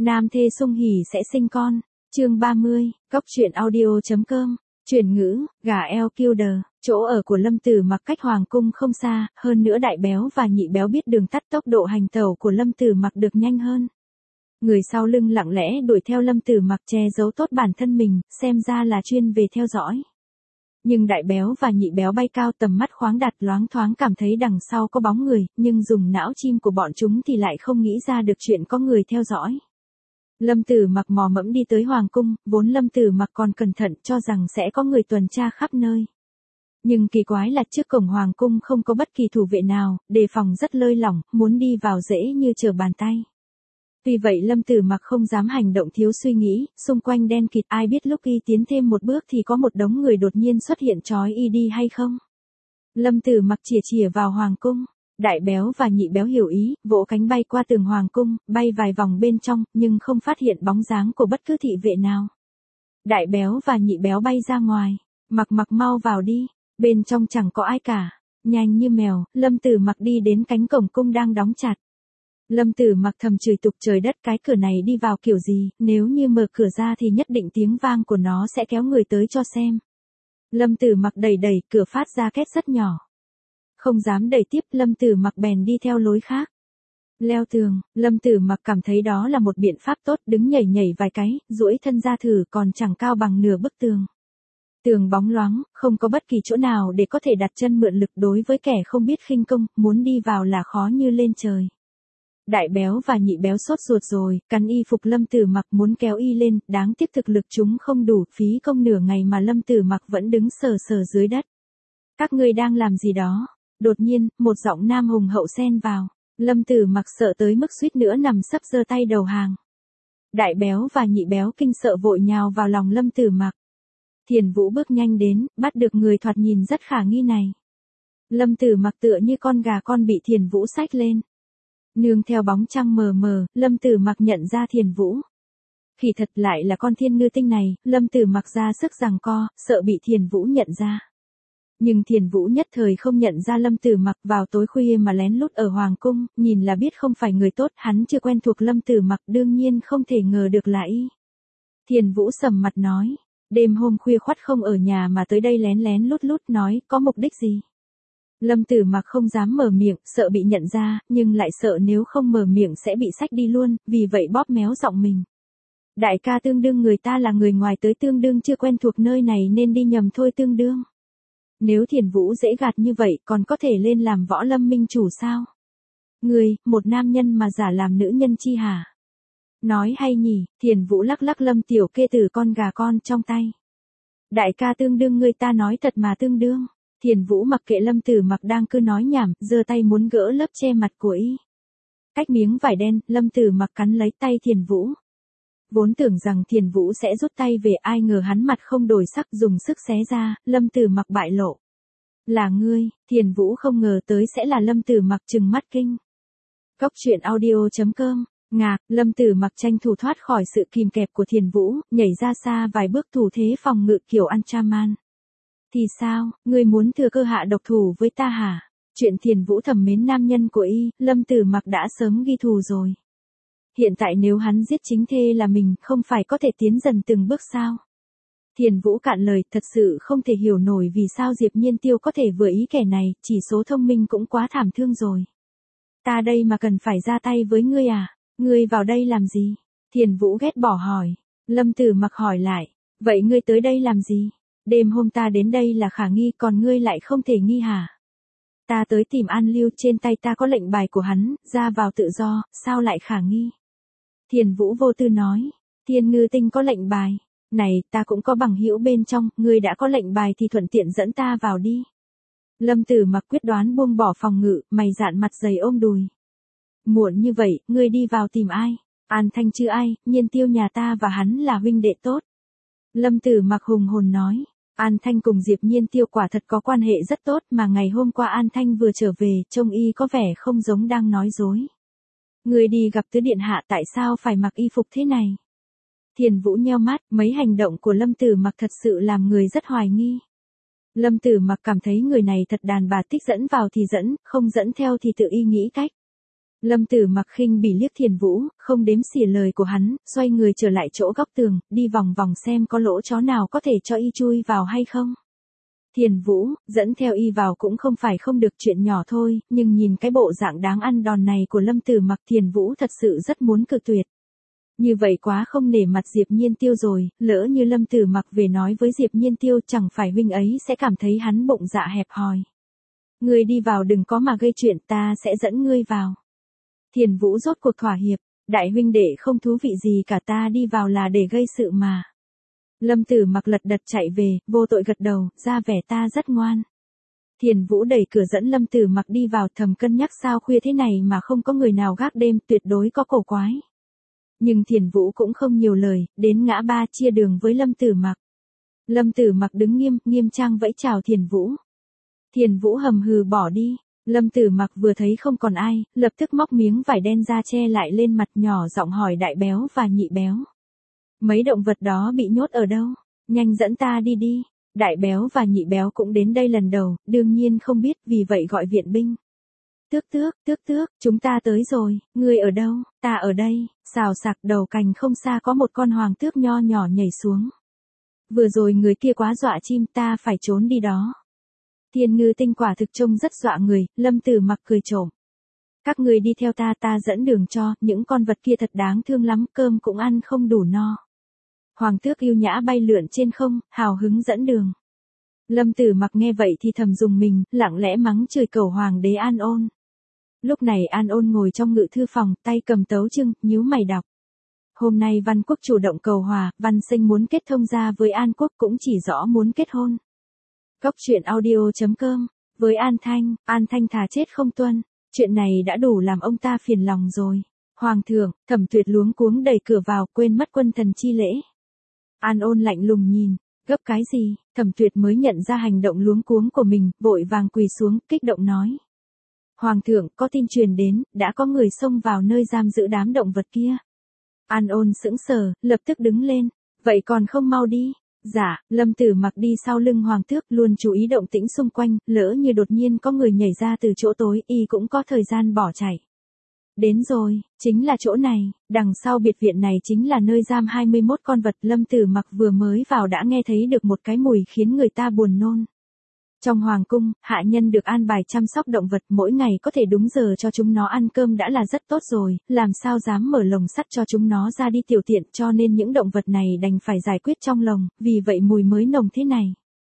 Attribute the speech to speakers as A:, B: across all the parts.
A: Nam thê sung hỉ sẽ sinh con. Chương 30, Cóc truyện audio.com. Chuyển ngữ, gà eo Kildare, chỗ ở của Lâm Tử Mặc cách hoàng cung không xa, hơn nữa đại béo và nhị béo biết đường tắt, tốc độ hành tẩu của Lâm Tử Mặc được nhanh hơn. Người sau lưng lặng lẽ đuổi theo Lâm Tử Mặc, che giấu tốt bản thân mình, xem ra là chuyên về theo dõi. Nhưng đại béo và nhị béo bay cao, tầm mắt khoáng đạt, loáng thoáng cảm thấy đằng sau có bóng người, nhưng dùng não chim của bọn chúng thì lại không nghĩ ra được chuyện có người theo dõi. Lâm Tử Mặc mò mẫm đi tới hoàng cung, vốn Lâm Tử Mặc còn cẩn thận cho rằng sẽ có người tuần tra khắp nơi. Nhưng kỳ quái là trước cổng hoàng cung không có bất kỳ thủ vệ nào, đề phòng rất lơi lỏng, muốn đi vào dễ như trở bàn tay. Vì vậy Lâm Tử Mặc không dám hành động thiếu suy nghĩ, xung quanh đen kịt, ai biết lúc y tiến thêm một bước thì có một đống người đột nhiên xuất hiện trói y đi hay không. Lâm Tử Mặc chìa vào hoàng cung. Đại béo và nhị béo hiểu ý, vỗ cánh bay qua tường hoàng cung, bay vài vòng bên trong, nhưng không phát hiện bóng dáng của bất cứ thị vệ nào. Đại béo và nhị béo bay ra ngoài. Mặc mau vào đi, bên trong chẳng có ai cả. Nhanh như mèo, Lâm Tử Mặc đi đến cánh cổng cung đang đóng chặt. Lâm Tử Mặc thầm chửi tục trời đất, cái cửa này đi vào kiểu gì, nếu như mở cửa ra thì nhất định tiếng vang của nó sẽ kéo người tới cho xem. Lâm Tử Mặc đẩy, cửa phát ra két rất nhỏ. Không dám đẩy tiếp, Lâm Tử Mặc bèn đi theo lối khác. Leo tường, Lâm Tử Mặc cảm thấy đó là một biện pháp tốt, đứng nhảy vài cái, duỗi thân ra thử, còn chẳng cao bằng nửa bức tường. Tường bóng loáng, không có bất kỳ chỗ nào để có thể đặt chân mượn lực, đối với kẻ không biết khinh công, muốn đi vào là khó như lên trời. Đại béo và nhị béo sốt ruột rồi, cắn y phục Lâm Tử Mặc muốn kéo y lên, đáng tiếc thực lực chúng không đủ, phí công nửa ngày mà Lâm Tử Mặc vẫn đứng sờ dưới đất. Các ngươi đang làm gì đó? Đột nhiên, một giọng nam hùng hậu xen vào. Lâm Tử Mặc sợ tới mức suýt nữa nằm sấp giơ tay đầu hàng. Đại béo và nhị béo kinh sợ vội nhào vào lòng Lâm Tử Mặc. Thiền Vũ bước nhanh đến, bắt được người thoạt nhìn rất khả nghi này. Lâm Tử Mặc tựa như con gà con bị Thiền Vũ xách lên. Nương theo bóng trăng mờ mờ, Lâm Tử Mặc nhận ra Thiền Vũ. Kỳ thật lại là con thiên ngư tinh này, Lâm Tử Mặc ra sức giằng co, sợ bị Thiền Vũ nhận ra. Nhưng Thiền Vũ nhất thời không nhận ra Lâm Tử Mặc, vào tối khuya mà lén lút ở hoàng cung, nhìn là biết không phải người tốt, hắn chưa quen thuộc Lâm Tử Mặc, đương nhiên không thể ngờ được là y. Thiền Vũ sầm mặt nói, đêm hôm khuya khoắt không ở nhà mà tới đây lén lút nói, có mục đích gì? Lâm Tử Mặc không dám mở miệng, sợ bị nhận ra, nhưng lại sợ nếu không mở miệng sẽ bị xách đi luôn, vì vậy bóp méo giọng mình. Đại ca, tương đương người ta là người ngoài tới, tương đương chưa quen thuộc nơi này nên đi nhầm thôi, tương đương. Nếu Thiền Vũ dễ gạt như vậy, còn có thể lên làm võ lâm minh chủ sao? Người, một nam nhân mà giả làm nữ nhân chi hả? Nói hay nhỉ? Thiền Vũ lắc Lâm tiểu kê tử con gà con trong tay. Đại ca, tương đương người ta nói thật mà, tương đương. Thiền Vũ mặc kệ Lâm Tử Mặc đang cứ nói nhảm, giơ tay muốn gỡ lớp che mặt của y. Cách miếng vải đen, Lâm Tử Mặc cắn lấy tay Thiền Vũ. Vốn tưởng rằng Thiền Vũ sẽ rút tay về, ai ngờ hắn mặt không đổi sắc, dùng sức xé ra, Lâm Tử Mặc bại lộ. Là ngươi? Thiền Vũ không ngờ tới sẽ là Lâm Tử Mặc, trừng mắt kinh. Cóc truyện audio.com. Ngạc, Lâm Tử Mặc tranh thủ thoát khỏi sự kìm kẹp của Thiền Vũ, nhảy ra xa vài bước, thủ thế phòng ngự kiểu Ultraman. Thì sao, ngươi muốn thừa cơ hạ độc thủ với ta hả? Chuyện Thiền Vũ thầm mến nam nhân của y, Lâm Tử Mặc đã sớm ghi thù rồi. Hiện tại nếu hắn giết chính thê là mình, không phải có thể tiến dần từng bước sao? Thiền Vũ cạn lời, thật sự không thể hiểu nổi vì sao Diệp Nhiên Tiêu có thể vừa ý kẻ này, chỉ số thông minh cũng quá thảm thương rồi. Ta đây mà cần phải ra tay với ngươi à? Ngươi vào đây làm gì? Thiền Vũ ghét bỏ hỏi. Lâm Tử Mặc hỏi lại, vậy ngươi tới đây làm gì? Đêm hôm ta đến đây là khả nghi, còn ngươi lại không thể nghi hả? Ta tới tìm An Lưu, trên tay ta có lệnh bài của hắn, ra vào tự do, sao lại khả nghi? Thiền Vũ vô tư nói, Thiên Ngư Tinh có lệnh bài. Này, ta cũng có bằng hữu bên trong, ngươi đã có lệnh bài thì thuận tiện dẫn ta vào đi. Lâm Tử Mặc quyết đoán buông bỏ phòng ngự, mày dạn mặt dày ôm đùi. Muộn như vậy, ngươi đi vào tìm ai? An Thanh chứ ai, Nhiên Tiêu nhà ta và hắn là huynh đệ tốt. Lâm Tử Mặc hùng hồn nói, An Thanh cùng Diệp Nhiên Tiêu quả thật có quan hệ rất tốt, mà ngày hôm qua An Thanh vừa trở về, trông y có vẻ không giống đang nói dối. Người đi gặp tứ điện hạ, tại sao phải mặc y phục thế này? Thiền Vũ nheo mắt, mấy hành động của Lâm Tử Mặc thật sự làm người rất hoài nghi. Lâm Tử Mặc cảm thấy người này thật đàn bà, thích dẫn vào thì dẫn, không dẫn theo thì tự y nghĩ cách. Lâm Tử Mặc khinh bỉ liếc Thiền Vũ, không đếm xỉa lời của hắn, xoay người trở lại chỗ góc tường, đi vòng vòng xem có lỗ chó nào có thể cho y chui vào hay không. Thiền Vũ, dẫn theo y vào cũng không phải không được, chuyện nhỏ thôi, nhưng nhìn cái bộ dạng đáng ăn đòn này của Lâm Tử Mặc, Thiền Vũ thật sự rất muốn cự tuyệt. Như vậy quá không nể mặt Diệp Nhiên Tiêu rồi, lỡ như Lâm Tử Mặc về nói với Diệp Nhiên Tiêu, chẳng phải huynh ấy sẽ cảm thấy hắn bụng dạ hẹp hòi. Ngươi đi vào, đừng có mà gây chuyện, ta sẽ dẫn ngươi vào. Thiền Vũ rốt cuộc thỏa hiệp, đại huynh đệ không thú vị gì cả, ta đi vào là để gây sự mà. Lâm Tử Mặc lật đật chạy về, vô tội gật đầu, ra vẻ ta rất ngoan. Thiền Vũ đẩy cửa dẫn Lâm Tử Mặc đi vào, thầm cân nhắc sao khuya thế này mà không có người nào gác đêm, tuyệt đối có cổ quái. Nhưng Thiền Vũ cũng không nhiều lời, đến ngã ba chia đường với Lâm Tử Mặc. Lâm Tử Mặc đứng nghiêm trang vẫy chào Thiền Vũ. Thiền Vũ hầm hừ bỏ đi. Lâm Tử Mặc vừa thấy không còn ai, lập tức móc miếng vải đen ra che lại lên mặt, nhỏ giọng hỏi Đại Béo và Nhị Béo. Mấy động vật đó bị nhốt ở đâu? Nhanh dẫn ta đi đi. Đại Béo và Nhị Béo cũng đến đây lần đầu, đương nhiên không biết, vì vậy gọi viện binh. Tước tước, chúng ta tới rồi, ngươi ở đâu? Ta ở đây. Xào xạc, đầu cành không xa có một con hoàng tước nho nhỏ nhảy xuống. Vừa rồi người kia quá dọa chim, ta phải trốn đi đó. Thiên ngư tinh quả thực trông rất dọa người, Lâm Tử Mặc cười trộm. Các người đi theo ta, ta dẫn đường cho, những con vật kia thật đáng thương lắm, cơm cũng ăn không đủ no. Hoàng tước yêu nhã bay lượn trên không, hào hứng dẫn đường. Lâm Tử Mặc nghe vậy thì thầm dùng mình, lặng lẽ mắng chửi cẩu hoàng đế An Ôn. Lúc này An Ôn ngồi trong ngự thư phòng, tay cầm tấu chương, nhíu mày đọc. Hôm nay Văn Quốc chủ động cầu hòa, Văn Sinh muốn kết thông gia với An Quốc, cũng chỉ rõ muốn kết hôn. Cốc truyện audio.com, với An Thanh thà chết không tuân, chuyện này đã đủ làm ông ta phiền lòng rồi. Hoàng thượng, Thẩm Tuyệt luống cuống đẩy cửa vào, quên mất quân thần chi lễ. An Ôn lạnh lùng nhìn, gấp cái gì? Thẩm Tuyệt mới nhận ra hành động luống cuống của mình, vội vàng quỳ xuống, kích động nói. Hoàng thượng, có tin truyền đến, đã có người xông vào nơi giam giữ đám động vật kia. An Ôn sững sờ, lập tức đứng lên, vậy còn không mau đi. Dạ, Lâm Tử Mặc đi sau lưng hoàng tước, luôn chú ý động tĩnh xung quanh, lỡ như đột nhiên có người nhảy ra từ chỗ tối, y cũng có thời gian bỏ chạy. Đến rồi, chính là chỗ này, đằng sau biệt viện này chính là nơi giam 21 con vật. Lâm Tử Mặc vừa mới vào đã nghe thấy được một cái mùi khiến người ta buồn nôn. Trong hoàng cung, hạ nhân được an bài chăm sóc động vật, mỗi ngày có thể đúng giờ cho chúng nó ăn cơm đã là rất tốt rồi, làm sao dám mở lồng sắt cho chúng nó ra đi tiểu tiện, cho nên những động vật này đành phải giải quyết trong lồng, vì vậy mùi mới nồng thế này.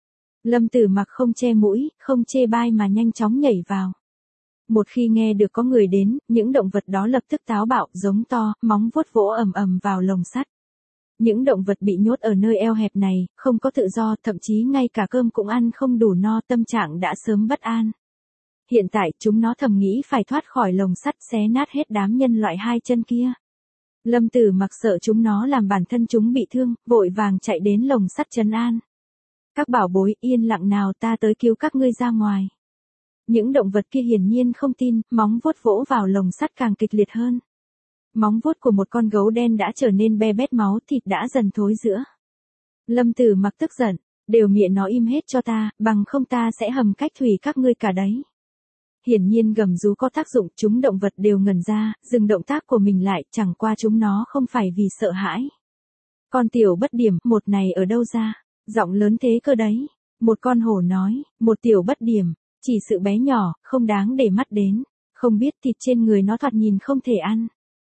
A: Lâm Tử Mặc không che mũi, không chê bai mà nhanh chóng nhảy vào. Một khi nghe được có người đến, những động vật đó lập tức táo bạo, giống to, móng vuốt vỗ ầm ầm vào lồng sắt. Những động vật bị nhốt ở nơi eo hẹp này, không có tự do, thậm chí ngay cả cơm cũng ăn không đủ no, tâm trạng đã sớm bất an. Hiện tại, chúng nó thầm nghĩ phải thoát khỏi lồng sắt, xé nát hết đám nhân loại hai chân kia. Lâm Tử Mặc sợ chúng nó làm bản thân chúng bị thương, vội vàng chạy đến lồng sắt trấn an. Các bảo bối, yên lặng nào, ta tới cứu các ngươi ra ngoài. Những động vật kia hiển nhiên không tin, móng vuốt vỗ vào lồng sắt càng kịch liệt hơn. Móng vuốt của một con gấu đen đã trở nên be bét, máu thịt đã dần thối rữa. Lâm Tử Mặc tức giận, đều miệng nó im hết cho ta, bằng không ta sẽ hầm cách thủy các ngươi cả đấy. Hiển nhiên gầm rú có tác dụng, chúng động vật đều ngẩn ra, dừng động tác của mình lại, chẳng qua chúng nó không phải vì sợ hãi. Con tiểu bất điểm, một này ở đâu ra, giọng lớn thế cơ đấy. Một con hổ nói, một tiểu bất điểm, chỉ sự bé nhỏ, không đáng để mắt đến, không biết thịt trên người nó thoạt nhìn không thể ăn.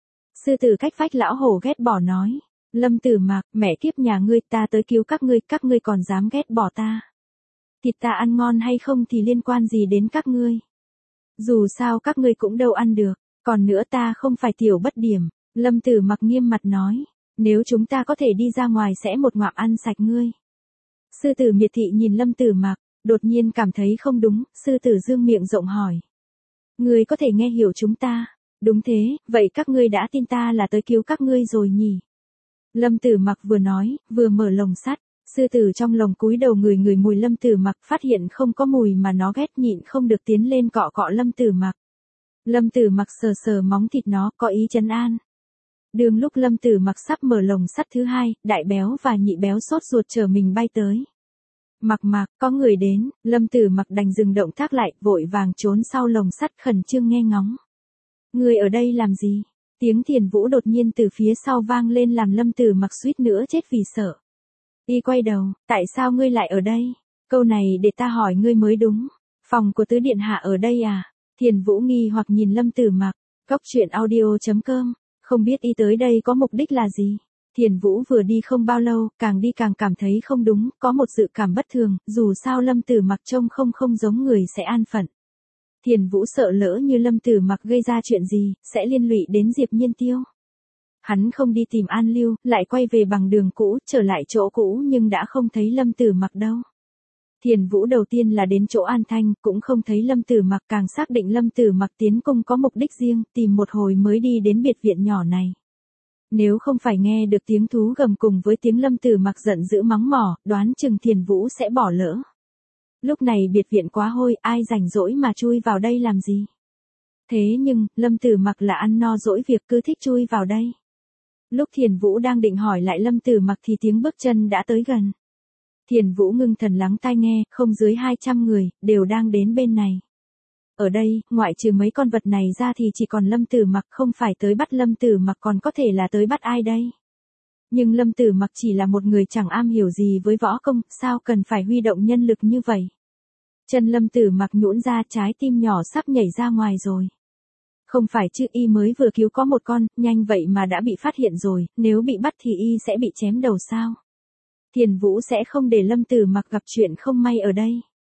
A: Sư tử cách vách lão hổ ghét bỏ nói, Lâm Tử Mặc, mẹ kiếp nhà ngươi, ta tới cứu các ngươi còn dám ghét bỏ ta. Thịt ta ăn ngon hay không thì liên quan gì đến các ngươi. Dù sao các ngươi cũng đâu ăn được, còn nữa ta không phải tiểu bất điểm. Lâm Tử Mặc nghiêm mặt nói, nếu chúng ta có thể đi ra ngoài sẽ một ngoạm ăn sạch ngươi. Sư tử miệt thị nhìn Lâm Tử Mặc, đột nhiên cảm thấy không đúng, sư tử dương miệng rộng hỏi. Ngươi có thể nghe hiểu chúng ta? Đúng thế, vậy các ngươi đã tin ta là tới cứu các ngươi rồi nhỉ? Lâm Tử Mặc vừa nói, vừa mở lồng sắt, sư tử trong lồng cúi đầu người mùi Lâm Tử Mặc, phát hiện không có mùi mà nó ghét, nhịn không được tiến lên cọ cọ Lâm Tử Mặc. Lâm Tử Mặc sờ sờ móng thịt nó, có ý trấn an. Đường lúc Lâm Tử Mặc sắp mở lồng sắt thứ hai, Đại Béo và Nhị Béo sốt ruột chờ mình bay tới. Mặc, có người đến, Lâm Tử Mặc đành dừng động tác lại, vội vàng trốn sau lồng sắt khẩn trương nghe ngóng. Ngươi ở đây làm gì? Tiếng Thiền Vũ đột nhiên từ phía sau vang lên làm Lâm Tử Mặc suýt nữa chết vì sợ. Y quay đầu, tại sao ngươi lại ở đây? Câu này để ta hỏi ngươi mới đúng. Phòng của tứ điện hạ ở đây à? Thiền Vũ nghi hoặc nhìn Lâm Tử Mặc. Cốc truyện audio.com. Không biết y tới đây có mục đích là gì? Thiền Vũ vừa đi không bao lâu, càng đi càng cảm thấy không đúng, có một dự cảm bất thường, dù sao Lâm Tử Mặc trông không giống người sẽ an phận. Thiền Vũ sợ lỡ như Lâm Tử Mặc gây ra chuyện gì, sẽ liên lụy đến Diệp Nhiên Tiêu. Hắn không đi tìm An Lưu, lại quay về bằng đường cũ, trở lại chỗ cũ nhưng đã không thấy Lâm Tử Mặc đâu. Thiền Vũ đầu tiên là đến chỗ An Thanh, cũng không thấy Lâm Tử Mặc, càng xác định Lâm Tử Mặc tiến cung có mục đích riêng, tìm một hồi mới đi đến biệt viện nhỏ này. Nếu không phải nghe được tiếng thú gầm cùng với tiếng Lâm Tử Mặc giận dữ mắng mỏ, đoán chừng Thiền Vũ sẽ bỏ lỡ. Lúc này biệt viện quá hôi, ai rảnh rỗi mà chui vào đây làm gì? Thế nhưng, Lâm Tử Mặc là ăn no dỗi việc cứ thích chui vào đây. Lúc Thiền Vũ đang định hỏi lại Lâm Tử Mặc thì tiếng bước chân đã tới gần. Thiền Vũ ngưng thần lắng tai nghe, không dưới 200 người, đều đang đến bên này. Ở đây, ngoại trừ mấy con vật này ra thì chỉ còn Lâm Tử Mặc, không phải tới bắt Lâm Tử Mặc còn có thể là tới bắt ai đây? Nhưng Lâm Tử Mặc chỉ là một người chẳng am hiểu gì với võ công, sao cần phải huy động nhân lực như vậy? Chân Lâm Tử Mặc nhũn ra, trái tim nhỏ sắp nhảy ra ngoài rồi. Không phải chứ, y mới vừa cứu có một con, nhanh vậy mà đã bị phát hiện rồi, nếu bị bắt thì y sẽ bị chém đầu sao? Thiền Vũ sẽ không để Lâm Tử Mặc gặp chuyện không may ở đây.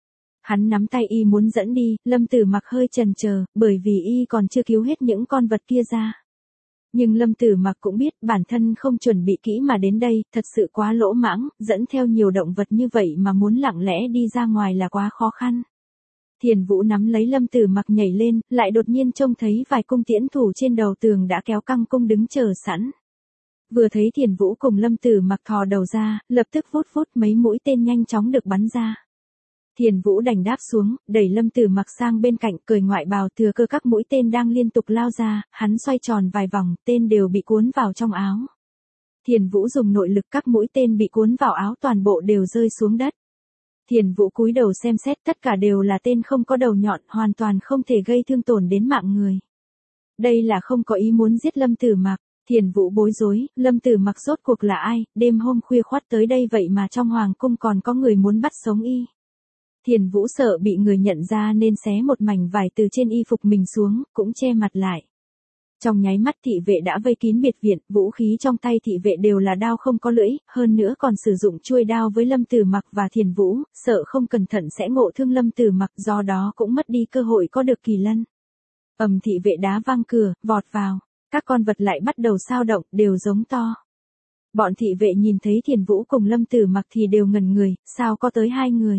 A: Hắn nắm tay y muốn dẫn đi, Lâm Tử Mặc hơi chần chờ, bởi vì y còn chưa cứu hết những con vật kia ra. Nhưng Lâm Tử Mặc cũng biết bản thân không chuẩn bị kỹ mà đến đây, thật sự quá lỗ mãng, dẫn theo nhiều động vật như vậy mà muốn lặng lẽ đi ra ngoài là quá khó khăn. Thiền Vũ nắm lấy Lâm Tử Mặc nhảy lên, lại đột nhiên trông thấy vài cung tiễn thủ trên đầu tường đã kéo căng cung đứng chờ sẵn. Vừa thấy Thiền Vũ cùng Lâm Tử Mặc thò đầu ra, lập tức vút vút mấy mũi tên nhanh chóng được bắn ra. Thiền Vũ đành đáp xuống, đẩy Lâm Tử Mặc sang bên cạnh, cởi ngoại bào thừa cơ các mũi tên đang liên tục lao ra, hắn xoay tròn vài vòng, tên đều bị cuốn vào trong áo. Thiền Vũ dùng nội lực, các mũi tên bị cuốn vào áo toàn bộ đều rơi xuống đất. Thiền Vũ cúi đầu xem xét, tất cả đều là tên không có đầu nhọn, hoàn toàn không thể gây thương tổn đến mạng người. Đây là không có ý muốn giết Lâm Tử Mặc. Thiền Vũ bối rối, Lâm Tử Mặc rốt cuộc là ai, đêm hôm khuya khoắt tới đây vậy mà trong hoàng cung còn có người muốn bắt sống y. Thiền Vũ sợ bị người nhận ra nên xé một mảnh vải từ trên y phục mình xuống, cũng che mặt lại. Trong nháy mắt thị vệ đã vây kín biệt viện, vũ khí trong tay thị vệ đều là đao không có lưỡi, hơn nữa còn sử dụng chuôi đao với Lâm Tử Mặc và Thiền Vũ, sợ không cẩn thận sẽ ngộ thương Lâm Tử Mặc, do đó cũng mất đi cơ hội có được kỳ lân. Thị vệ đá văng cửa, vọt vào. Các con vật lại bắt đầu xao động, đều giống to. Bọn thị vệ nhìn thấy Thiền Vũ cùng Lâm Tử Mặc thì đều ngẩn người, sao có tới 2 người?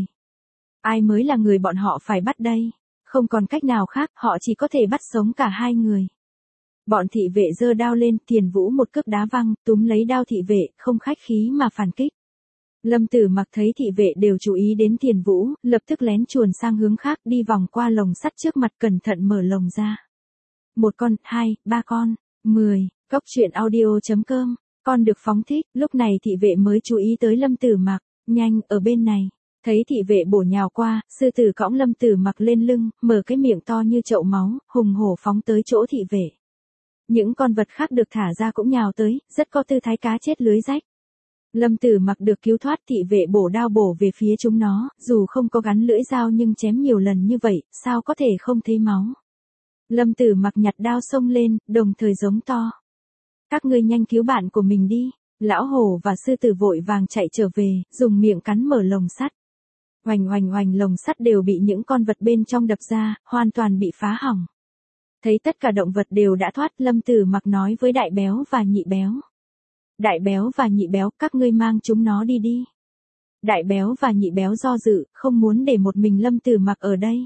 A: Ai mới là người bọn họ phải bắt đây? Không còn cách nào khác, họ chỉ có thể bắt sống cả 2 người. Bọn thị vệ giơ đao lên, Thiền Vũ một cước đá văng, túm lấy đao thị vệ, không khách khí mà phản kích. Lâm Tử Mặc thấy thị vệ đều chú ý đến Thiền Vũ, lập tức lén chuồn sang hướng khác, đi vòng qua lồng sắt trước mặt, cẩn thận mở lồng ra. 1 con, 2, 3 con, 10, cốc truyện audio.com, con được phóng thích, lúc này thị vệ mới chú ý tới Lâm Tử Mặc, nhanh, ở bên này. Thấy thị vệ bổ nhào qua, sư tử cõng Lâm Tử Mặc lên lưng, mở cái miệng to như chậu máu, hùng hổ phóng tới chỗ thị vệ. Những con vật khác được thả ra cũng nhào tới, rất có tư thái cá chết lưới rách. Lâm Tử Mặc được cứu thoát, thị vệ bổ đao bổ về phía chúng nó, dù không có gắn lưỡi dao nhưng chém nhiều lần như vậy, sao có thể không thấy máu. Lâm Tử Mặc nhặt đao xông lên, đồng thời giống to. Các ngươi nhanh cứu bạn của mình đi. Lão hổ và sư tử vội vàng chạy trở về, dùng miệng cắn mở lồng sắt. Hoành hoành hoành, lồng sắt đều bị những con vật bên trong đập ra, hoàn toàn bị phá hỏng. Thấy tất cả động vật đều đã thoát, Lâm Tử Mặc nói với Đại Béo và Nhị Béo. Đại Béo và Nhị Béo, các ngươi mang chúng nó đi đi. Đại Béo và Nhị Béo do dự, không muốn để một mình Lâm Tử Mặc ở đây.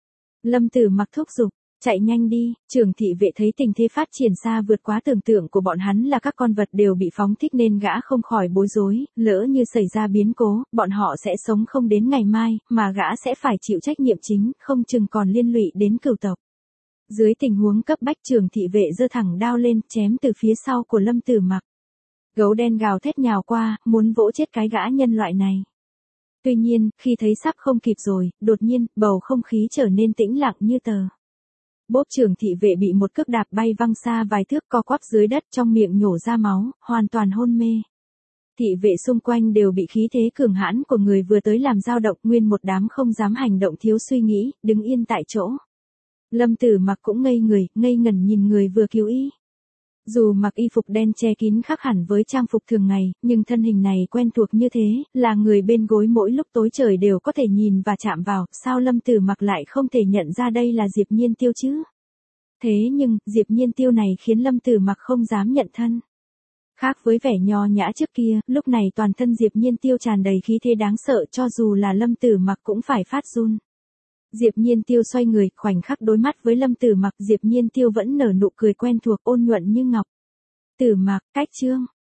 A: Lâm Tử Mặc thúc giục, chạy nhanh đi. Trưởng thị vệ thấy tình thế phát triển xa vượt quá tưởng tượng của bọn hắn, là các con vật đều bị phóng thích nên gã không khỏi bối rối, lỡ như xảy ra biến cố, bọn họ sẽ sống không đến ngày mai, mà gã sẽ phải chịu trách nhiệm chính, không chừng còn liên lụy đến cửu tộc. Dưới tình huống cấp bách, trưởng thị vệ giơ thẳng đao lên, chém từ phía sau của Lâm Tử Mặc. Gấu đen gào thét nhào qua, muốn vỗ chết cái gã nhân loại này. Tuy nhiên, khi thấy sắp không kịp rồi, đột nhiên, bầu không khí trở nên tĩnh lặng như tờ. Bốp trưởng thị vệ bị một cước đạp bay văng xa vài thước, co quắp dưới đất, trong miệng nhổ ra máu, hoàn toàn hôn mê. Thị vệ xung quanh đều bị khí thế cường hãn của người vừa tới làm dao động, nguyên một đám không dám hành động thiếu suy nghĩ, đứng yên tại chỗ. Lâm Tử Mặc cũng ngây người, ngây ngẩn nhìn người vừa cứu y. Dù mặc y phục đen che kín khác hẳn với trang phục thường ngày, nhưng thân hình này quen thuộc như thế, là người bên gối mỗi lúc tối trời đều có thể nhìn và chạm vào, sao Lâm Tử Mặc lại không thể nhận ra đây là Diệp Nhiên Tiêu chứ? Thế nhưng, Diệp Nhiên Tiêu này khiến Lâm Tử Mặc không dám nhận thân. Khác với vẻ nho nhã trước kia, lúc này toàn thân Diệp Nhiên Tiêu tràn đầy khí thế đáng sợ, cho dù là Lâm Tử Mặc cũng phải phát run. Diệp Nhiên Tiêu xoay người, khoảnh khắc đối mắt với Lâm Tử Mặc, Diệp Nhiên Tiêu vẫn nở nụ cười quen thuộc, ôn nhuận như ngọc. Tử Mặc, cách chương.